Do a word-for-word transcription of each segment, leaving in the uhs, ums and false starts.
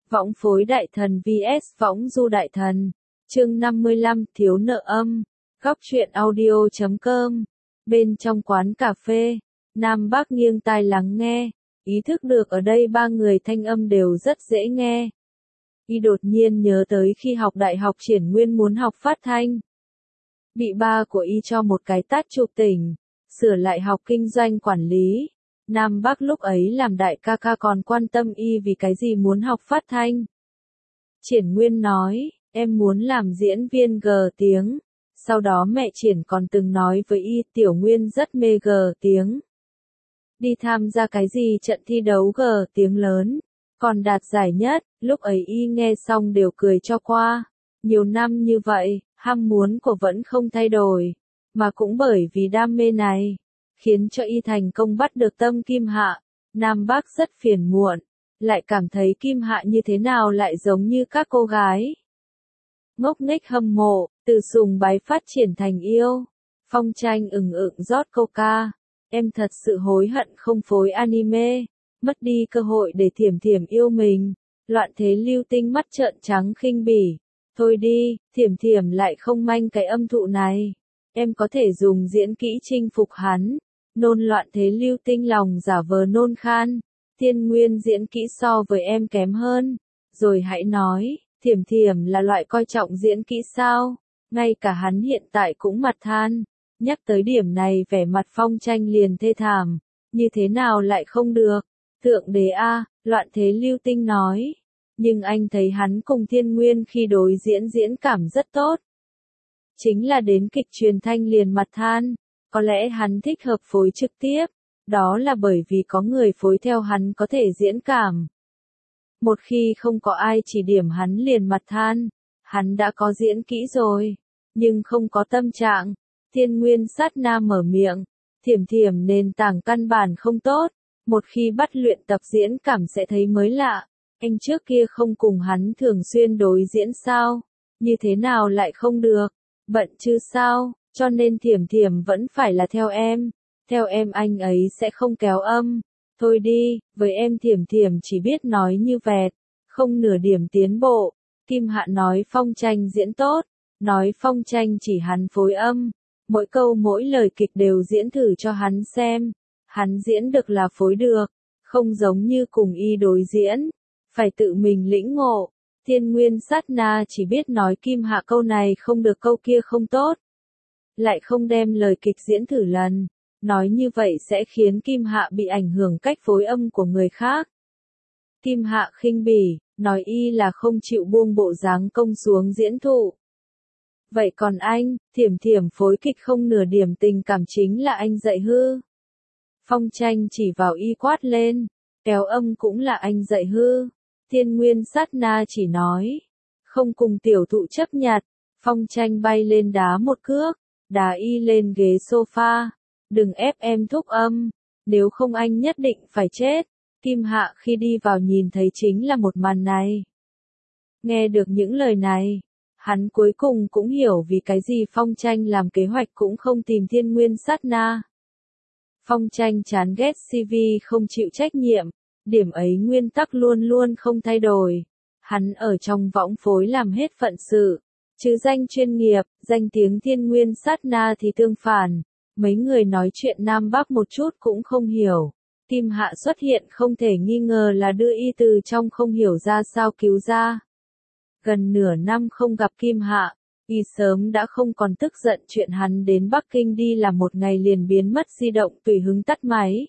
Võng phối đại thần vs võng du đại thần. Chương năm mươi lăm, thiếu nợ âm. Góc truyện audio chấm com. Bên trong quán cà phê, Nam Bắc nghiêng tai lắng nghe, ý thức được ở đây ba người thanh âm đều rất dễ nghe. Y đột nhiên nhớ tới khi học đại học Triển Nguyên muốn học phát thanh. Bị ba của Y cho một cái tát chụp tỉnh, sửa lại học kinh doanh quản lý. Nam Bắc lúc ấy làm đại ca ca còn quan tâm Y vì cái gì muốn học phát thanh. Triển Nguyên nói, em muốn làm diễn viên G tiếng. Sau đó mẹ Triển còn từng nói với Y Tiểu Nguyên rất mê G tiếng. Đi tham gia cái gì trận thi đấu G tiếng lớn, còn đạt giải nhất, lúc ấy Y nghe xong đều cười cho qua. Nhiều năm như vậy, ham muốn của vẫn không thay đổi, mà cũng bởi vì đam mê này, khiến cho Y thành công bắt được tâm Kim Hạ. Nam Bắc rất phiền muộn, lại cảm thấy Kim Hạ như thế nào lại giống như các cô gái. Ngốc nghếch hâm mộ, từ sùng bái phát triển thành yêu. Phong Tranh ừng ựng rót coca. Em thật sự hối hận không phối anime, mất đi cơ hội để Thiểm Thiểm yêu mình. Loạn Thế Lưu Tinh mắt trợn trắng khinh bỉ. Thôi đi, Thiểm Thiểm lại không manh cái âm thụ này. Em có thể dùng diễn kỹ chinh phục hắn. Nôn Loạn Thế Lưu Tinh lòng giả vờ nôn khan. Thiên Nguyên diễn kỹ so với em kém hơn. Rồi hãy nói, Thiểm Thiểm là loại coi trọng diễn kỹ sao? Ngay cả hắn hiện tại cũng mặt than. Nhắc tới điểm này vẻ mặt Phong Tranh liền thê thảm. Như thế nào lại không được? Thượng đế a, Loạn Thế Lưu Tinh nói. Nhưng anh thấy hắn cùng Thiên Nguyên khi đối diễn diễn cảm rất tốt. Chính là đến kịch truyền thanh liền mặt than. Có lẽ hắn thích hợp phối trực tiếp. Đó là bởi vì có người phối theo hắn có thể diễn cảm. Một khi không có ai chỉ điểm hắn liền mặt than. Hắn đã có diễn kỹ rồi, nhưng không có tâm trạng. Thiên Nguyên sát na mở miệng. Thiểm Thiểm nền tảng căn bản không tốt. Một khi bắt luyện tập diễn cảm sẽ thấy mới lạ. Anh trước kia không cùng hắn thường xuyên đối diễn sao? Như thế nào lại không được? Bận chứ sao? Cho nên Thiểm Thiểm vẫn phải là theo em. Theo em anh ấy sẽ không kéo âm. Thôi đi, với em Thiểm Thiểm chỉ biết nói như vẹt, không nửa điểm tiến bộ. Kim Hạ nói Phong Tranh diễn tốt, nói Phong Tranh chỉ hắn phối âm. Mỗi câu mỗi lời kịch đều diễn thử cho hắn xem. Hắn diễn được là phối được, không giống như cùng Y đối diễn. Phải tự mình lĩnh ngộ. Thiên Nguyên sát na chỉ biết nói Kim Hạ câu này không được câu kia không tốt. Lại không đem lời kịch diễn thử lần. Nói như vậy sẽ khiến Kim Hạ bị ảnh hưởng cách phối âm của người khác. Kim Hạ khinh bỉ, nói Y là không chịu buông bộ dáng công xuống diễn thụ. Vậy còn anh, Thiểm Thiểm phối kịch không nửa điểm tình cảm chính là anh dạy hư. Phong Tranh chỉ vào Y quát lên, kéo âm cũng là anh dạy hư. Thiên Nguyên sát na chỉ nói, không cùng tiểu thụ chấp nhặt. Phong Tranh bay lên đá một cước, đá Y lên ghế sofa. Đừng ép em thúc âm, nếu không anh nhất định phải chết. Kim Hạ khi đi vào nhìn thấy chính là một màn này. Nghe được những lời này, hắn cuối cùng cũng hiểu vì cái gì Phong Tranh làm kế hoạch cũng không tìm Thiên Nguyên sát na. Phong Tranh chán ghét xê vê không chịu trách nhiệm, điểm ấy nguyên tắc luôn luôn không thay đổi. Hắn ở trong võng phối làm hết phận sự, chứ danh chuyên nghiệp, danh tiếng Thiên Nguyên sát na thì tương phản. Mấy người nói chuyện Nam Bắc một chút cũng không hiểu. Kim Hạ xuất hiện không thể nghi ngờ là đưa Y từ trong không hiểu ra sao cứu ra. Gần nửa năm không gặp Kim Hạ, Y sớm đã không còn tức giận chuyện hắn đến Bắc Kinh đi làm một ngày liền biến mất di động tùy hứng tắt máy.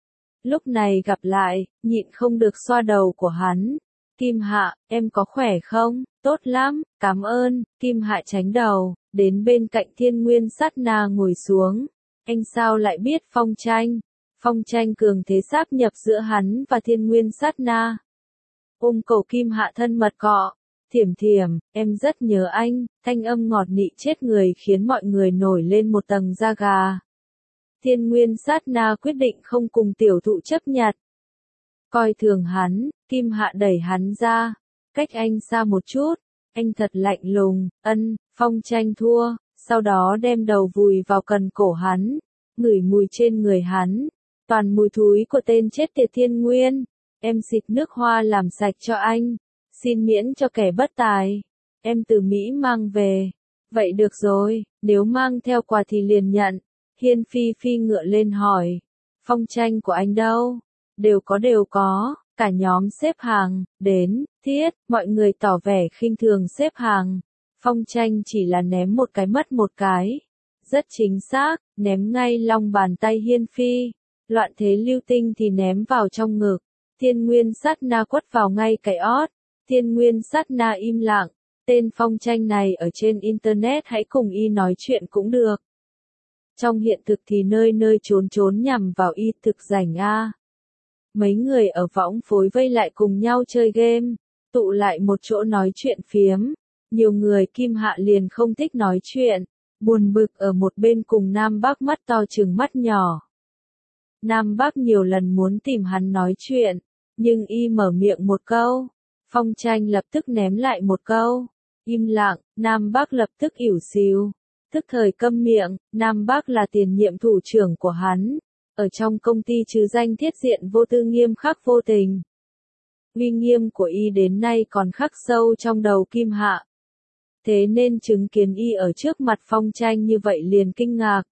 Lúc này gặp lại, nhịn không được xoa đầu của hắn. Kim Hạ, em có khỏe không? Tốt lắm, cảm ơn. Kim Hạ tránh đầu, đến bên cạnh Thiên Nguyên sát na ngồi xuống. Anh sao lại biết Phong Tranh? Phong Tranh cường thế sáp nhập giữa hắn và Thiên Nguyên sát na. Ôm cổ Kim Hạ thân mật cọ. Thiểm Thiểm, em rất nhớ anh. Thanh âm ngọt nị chết người khiến mọi người nổi lên một tầng da gà. Thiên Nguyên sát na quyết định không cùng tiểu thụ chấp nhặt. Coi thường hắn, Kim Hạ đẩy hắn ra. Cách anh xa một chút. Anh thật lạnh lùng, ân. Phong Tranh thua. Sau đó đem đầu vùi vào cần cổ hắn, ngửi mùi trên người hắn, toàn mùi thúi của tên chết tiệt Thiên Nguyên. Em xịt nước hoa làm sạch cho anh. xin miễn cho kẻ bất tài. Em từ Mỹ mang về. Vậy được rồi, nếu mang theo quà thì liền nhận. Hiên Phi Phi ngựa lên hỏi. Phong tranh của anh đâu? Đều có đều có, cả nhóm xếp hàng, đến, thiết, mọi người tỏ vẻ khinh thường xếp hàng. Phong tranh chỉ là ném một cái mất một cái. Rất chính xác, ném ngay lòng bàn tay Hiên Phi. Loạn thế lưu tinh thì ném vào trong ngực. Thiên Nguyên Sát Na quất vào ngay cái ót. Thiên Nguyên Sát Na im lặng. Tên phong tranh này ở trên Internet hãy cùng y nói chuyện cũng được. Trong hiện thực thì nơi nơi trốn trốn nhằm vào y thực rảnh a. Mấy người ở võng phối vây lại cùng nhau chơi game, tụ lại một chỗ nói chuyện phiếm. Nhiều người Kim Hạ liền không thích nói chuyện, buồn bực ở một bên cùng Nam Bắc mắt to trừng mắt nhỏ. Nam Bắc nhiều lần muốn tìm hắn nói chuyện, nhưng y mở miệng một câu, phong tranh lập tức ném lại một câu. Im lặng, Nam Bắc lập tức ỉu xìu, tức thời câm miệng. Nam Bắc là tiền nhiệm thủ trưởng của hắn, ở trong công ty chứ danh thiết diện vô tư nghiêm khắc vô tình. Uy nghiêm của y đến nay còn khắc sâu trong đầu Kim Hạ. Thế nên chứng kiến y ở trước mặt phong tranh như vậy liền kinh ngạc.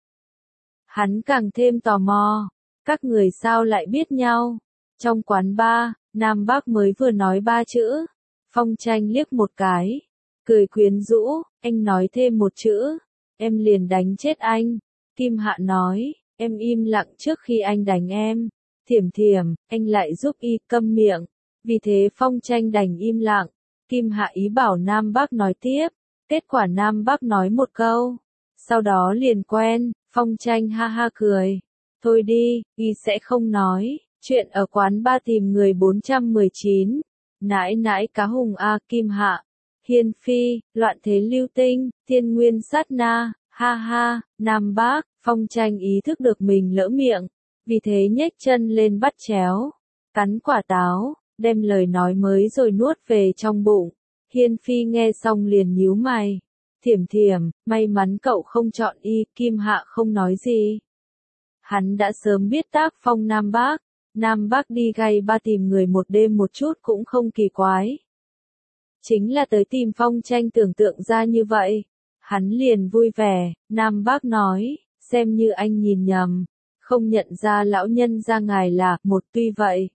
Hắn càng thêm tò mò, các người sao lại biết nhau? Trong quán bar, Nam Bắc mới vừa nói ba chữ, phong tranh liếc một cái, cười quyến rũ, anh nói thêm một chữ, em liền đánh chết anh. Kim Hạ nói, em im lặng trước khi anh đánh em. Thiểm thiểm, anh lại giúp y câm miệng. Vì thế phong tranh đành im lặng. Kim Hạ ý bảo Nam Bắc nói tiếp. Kết quả Nam Bắc nói một câu. Sau đó liền quen, phong tranh ha ha cười. Thôi đi, y sẽ không nói. Chuyện ở quán ba tìm người bốn trăm mười chín. Nãi nãi cá hùng A Kim Hạ. Hiên Phi, loạn thế lưu tinh, Thiên Nguyên Sát Na, ha ha. Nam Bắc, phong tranh ý thức được mình lỡ miệng. Vì thế nhếch chân lên bắt chéo. Cắn quả táo, đem lời nói mới rồi nuốt về trong bụng. Hiên Phi nghe xong liền nhíu mày. Thiểm thiểm, may mắn cậu không chọn y. Kim Hạ không nói gì. Hắn đã sớm biết tác phong Nam Bắc. Nam Bắc đi gay ba tìm người một đêm một chút cũng không kỳ quái. Chính là tới tìm phong tranh tưởng tượng ra như vậy. Hắn liền vui vẻ. Nam Bắc nói, xem như anh nhìn nhầm. Không nhận ra lão nhân ra ngài là một. Tuy vậy,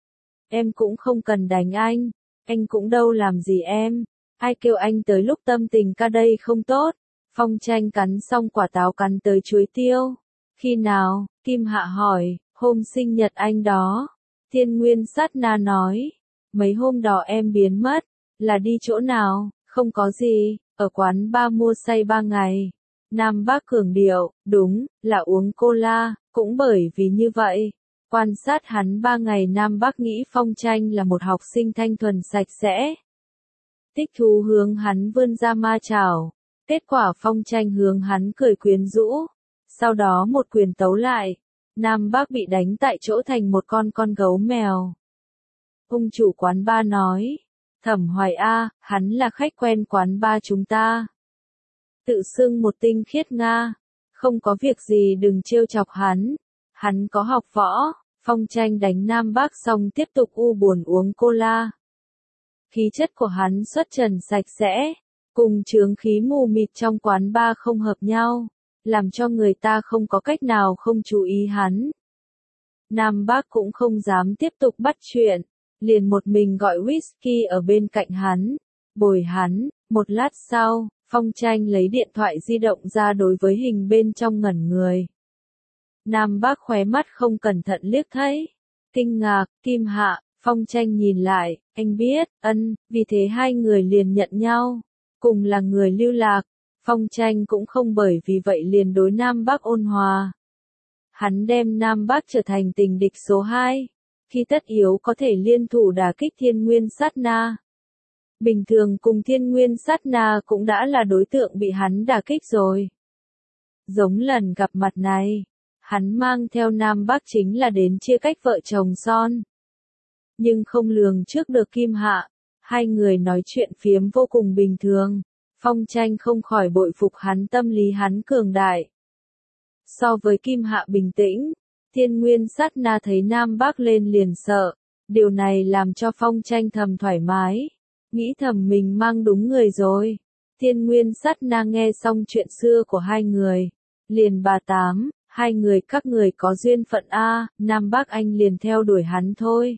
em cũng không cần đánh anh. Anh cũng đâu làm gì em. Ai kêu anh tới lúc tâm tình ca đây không tốt. Phong tranh cắn xong quả táo cắn tới chuối tiêu. Khi nào? Kim Hạ hỏi. Hôm sinh nhật anh đó. Thiên Nguyên Sát Na nói. Mấy hôm đó em biến mất. Là đi chỗ nào? Không có gì. Ở quán ba mua say ba ngày. Nam Bắc cường điệu. Đúng, là uống cola. Cũng bởi vì như vậy. Quan sát hắn ba ngày Nam Bắc nghĩ phong tranh là một học sinh thanh thuần sạch sẽ. Thích thú hướng hắn vươn ra ma chảo. Kết quả phong tranh hướng hắn cười quyến rũ. Sau đó một quyền tấu lại. Nam Bắc bị đánh tại chỗ thành một con con gấu mèo. Ông chủ quán ba nói. Thẩm Hoài A, hắn là khách quen quán ba chúng ta. Tự xưng một tinh khiết Nga. Không có việc gì đừng trêu chọc hắn. Hắn có học võ. Phong tranh đánh Nam Bắc xong tiếp tục u buồn uống cola. Khí chất của hắn xuất trần sạch sẽ. Cùng chướng khí mù mịt trong quán ba không hợp nhau. Làm cho người ta không có cách nào không chú ý hắn. Nam Bắc cũng không dám tiếp tục bắt chuyện. Liền một mình gọi whisky ở bên cạnh hắn. Bồi hắn. Một lát sau, phong tranh lấy điện thoại di động ra đối với hình bên trong ngẩn người. Nam Bắc khóe mắt không cẩn thận liếc thấy. Kinh ngạc, Kim Hạ, phong tranh nhìn lại, anh biết, ân, vì thế hai người liền nhận nhau. Cùng là người lưu lạc, phong tranh cũng không bởi vì vậy liền đối Nam Bắc ôn hòa. Hắn đem Nam Bắc trở thành tình địch số hai. Khi tất yếu có thể liên thủ đả kích Thiên Nguyên Sát Na. Bình thường cùng Thiên Nguyên Sát Na cũng đã là đối tượng bị hắn đả kích rồi. Giống lần gặp mặt này. Hắn mang theo Nam Bắc chính là đến chia cách vợ chồng son. Nhưng không lường trước được Kim Hạ. Hai người nói chuyện phiếm vô cùng bình thường. Phong tranh không khỏi bội phục hắn tâm lý hắn cường đại. So với Kim Hạ bình tĩnh, Thiên Nguyên Sát Na thấy Nam Bắc lên liền sợ. Điều này làm cho phong tranh thầm thoải mái. nghĩ thầm mình mang đúng người rồi. Thiên Nguyên Sát Na nghe xong chuyện xưa của hai người, liền bà tám, hai người các người có duyên phận a, Nam Bác anh liền theo đuổi hắn thôi.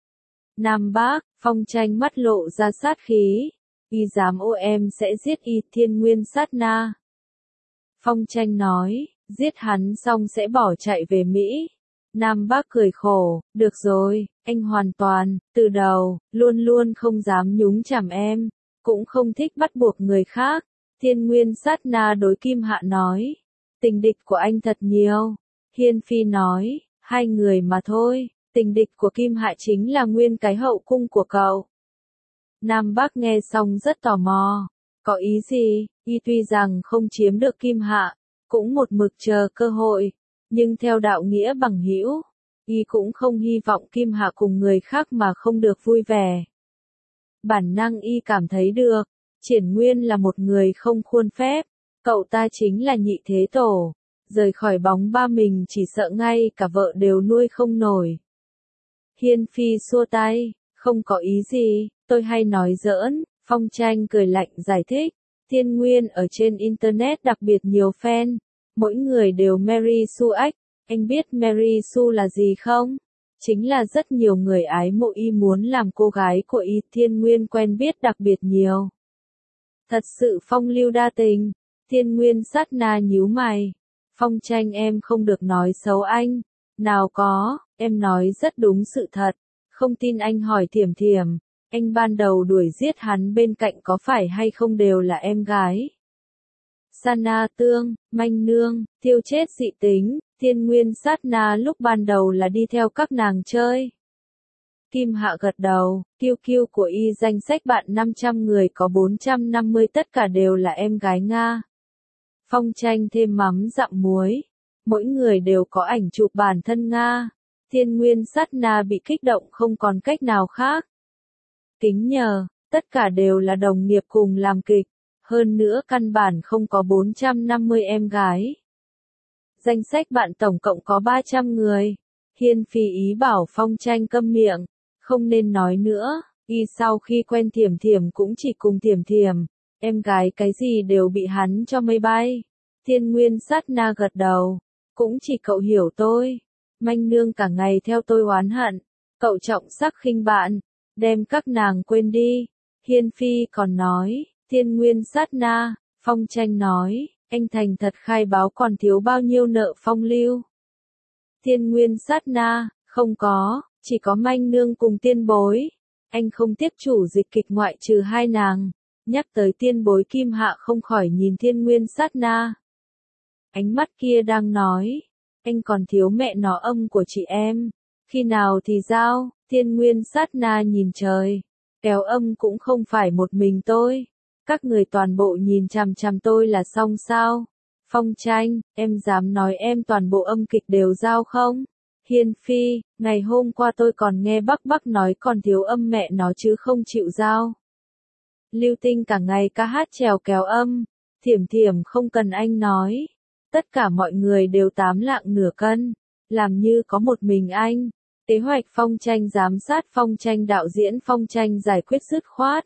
Nam Bác, Phong Tranh mắt lộ ra sát khí, y dám ô em sẽ giết y. Thiên Nguyên Sát Na. Phong Tranh nói, giết hắn xong sẽ bỏ chạy về Mỹ. Nam Bác cười khổ, được rồi, anh hoàn toàn, từ đầu, luôn luôn không dám nhúng chàm em, cũng không thích bắt buộc người khác. Thiên Nguyên Sát Na đối Kim Hạ nói, tình địch của anh thật nhiều. Hiên Phi nói, hai người mà thôi, tình địch của Kim Hạ chính là nguyên cái hậu cung của cậu. Nam Bác nghe xong rất tò mò, có ý gì? Y tuy rằng không chiếm được Kim Hạ, cũng một mực chờ cơ hội, nhưng theo đạo nghĩa bằng hữu, y cũng không hy vọng Kim Hạ cùng người khác mà không được vui vẻ. Bản năng y cảm thấy được, Triển Nguyên là một người không khuôn phép, cậu ta chính là nhị thế tổ, rời khỏi bóng ba mình chỉ sợ ngay cả vợ đều nuôi không nổi. Hiên Phi xua tay, không có ý gì, tôi hay nói giỡn. Phong Tranh cười lạnh giải thích, Thiên Nguyên ở trên Internet đặc biệt nhiều fan, mỗi người đều Mary Sue ếch, anh biết Mary Sue là gì không? Chính là rất nhiều người ái mộ y muốn làm cô gái của y. Thiên Nguyên quen biết đặc biệt nhiều. Thật sự phong lưu đa tình. Thiên Nguyên Sát Na nhíu mày. Phong Tranh em không được nói xấu anh. Nào có, em nói rất đúng sự thật. Không tin anh hỏi Thiểm Thiểm. Anh ban đầu đuổi giết hắn bên cạnh có phải hay không đều là em gái. Sana Tương, Manh Nương, Tiêu Chết dị tính, Thiên Nguyên Sát Na lúc ban đầu là đi theo các nàng chơi. Kim Hạ gật đầu, Kiêu Kiêu của y danh sách bạn năm trăm người có bốn trăm năm mươi tất cả đều là em gái Nga. Phong Tranh thêm mắm dặm muối, mỗi người đều có ảnh chụp bản thân Nga. Thiên Nguyên Sát Na bị kích động không còn cách nào khác. Kính nhờ, tất cả đều là đồng nghiệp cùng làm kịch, hơn nữa căn bản không có bốn trăm năm mươi em gái. Danh sách bạn tổng cộng có ba trăm người. Hiên Phi ý bảo Phong Tranh câm miệng, không nên nói nữa, y sau khi quen Thiểm Thiểm cũng chỉ cùng Thiểm Thiểm, em gái cái gì đều bị hắn cho mây bay. Thiên Nguyên Sát Na gật đầu, cũng chỉ cậu hiểu tôi. Manh Nương cả ngày theo tôi oán hận, cậu trọng sắc khinh bạn, đem các nàng quên đi. Hiên Phi còn nói, Thiên Nguyên Sát Na. Phong Tranh nói, anh thành thật khai báo còn thiếu bao nhiêu nợ phong lưu. Thiên Nguyên Sát Na, không có, chỉ có Manh Nương cùng Tiên Bối. Anh không tiếp chủ dịch kịch ngoại trừ hai nàng. Nhắc tới Tiên Bối, Kim Hạ không khỏi nhìn Thiên Nguyên Sát Na. Ánh mắt kia đang nói, anh còn thiếu mẹ nó âm của chị em. Khi nào thì giao? Thiên Nguyên Sát Na nhìn trời, kéo âm cũng không phải một mình tôi. Các người toàn bộ nhìn chằm chằm tôi là xong sao? Phong Tranh, em dám nói em toàn bộ âm kịch đều giao không? Hiên Phi, ngày hôm qua tôi còn nghe Bắc Bắc nói còn thiếu âm mẹ nó chứ không chịu giao. Lưu Tinh cả ngày ca hát trèo kéo âm, Thiểm Thiểm không cần anh nói. Tất cả mọi người đều tám lạng nửa cân, làm như có một mình anh. Kế hoạch Phong Tranh giám sát, Phong Tranh đạo diễn, Phong Tranh giải quyết dứt khoát.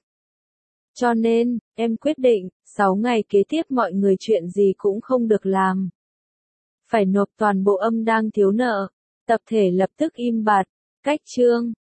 Cho nên, em quyết định, sáu ngày kế tiếp mọi người chuyện gì cũng không được làm. Phải nộp toàn bộ âm đang thiếu nợ. Tập thể lập tức im bặt. Cách chương.